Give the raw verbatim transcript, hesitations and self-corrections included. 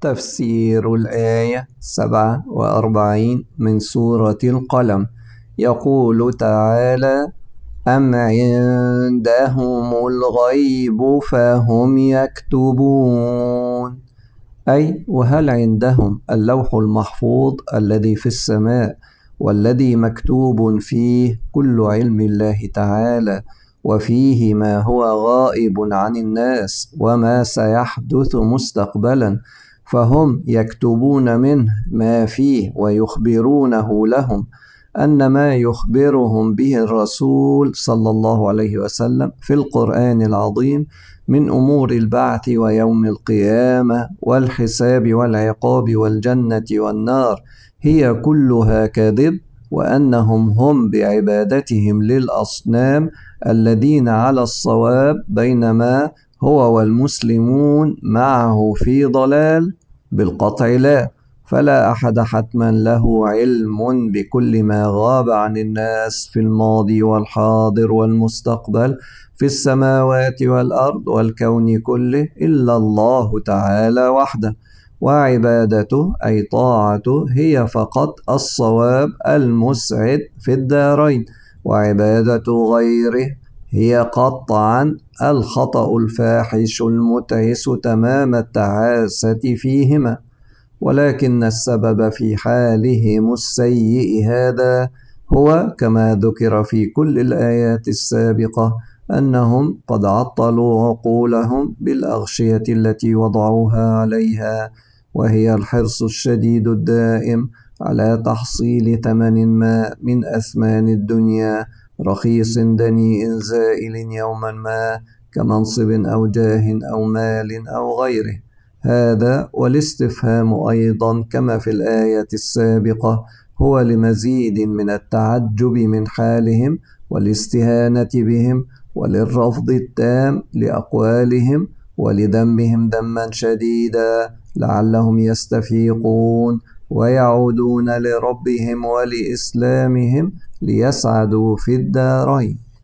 تفسير الآية سبعة وأربعين من سورة القلم. يقول تعالى: أم عندهم الغيب فهم يكتبون، أي وهل عندهم اللوح المحفوظ الذي في السماء والذي مكتوب فيه كل علم الله تعالى، وفيه ما هو غائب عن الناس وما سيحدث مستقبلا، فهم يكتبون منه ما فيه ويخبرونه لهم أن ما يخبرهم به الرسول صلى الله عليه وسلم في القرآن العظيم من أمور البعث ويوم القيامة والحساب والعقاب والجنة والنار هي كلها كذب، وأنهم هم بعبادتهم للأصنام الذين على الصواب، بينما هو والمسلمون معه في ضلال بالقطع لا. فلا أحد حتما له علم بكل ما غاب عن الناس في الماضي والحاضر والمستقبل في السماوات والأرض والكون كله إلا الله تعالى وحده، وعبادته أي طاعته هي فقط الصواب المسعد في الدارين، وعبادة غيره هي قطعا الخطأ الفاحش المتعس تمام التعاسة فيهما. ولكن السبب في حالهم السيء هذا هو كما ذكر في كل الآيات السابقة أنهم قد عطلوا عقولهم بالأغشية التي وضعوها عليها، وهي الحرص الشديد الدائم على تحصيل ثمن ما من أثمان الدنيا، رخيص دنيء زائل يوما ما، كمنصب أو جاه أو مال أو غيره. هذا والاستفهام أيضا كما في الآية السابقة هو لمزيد من التعجب من حالهم والاستهانة بهم وللرفض التام لأقوالهم ولذمهم ذما شديدا لعلهم يستفيقون ويعودون لربهم ولإسلامهم ليسعدوا في الدارين.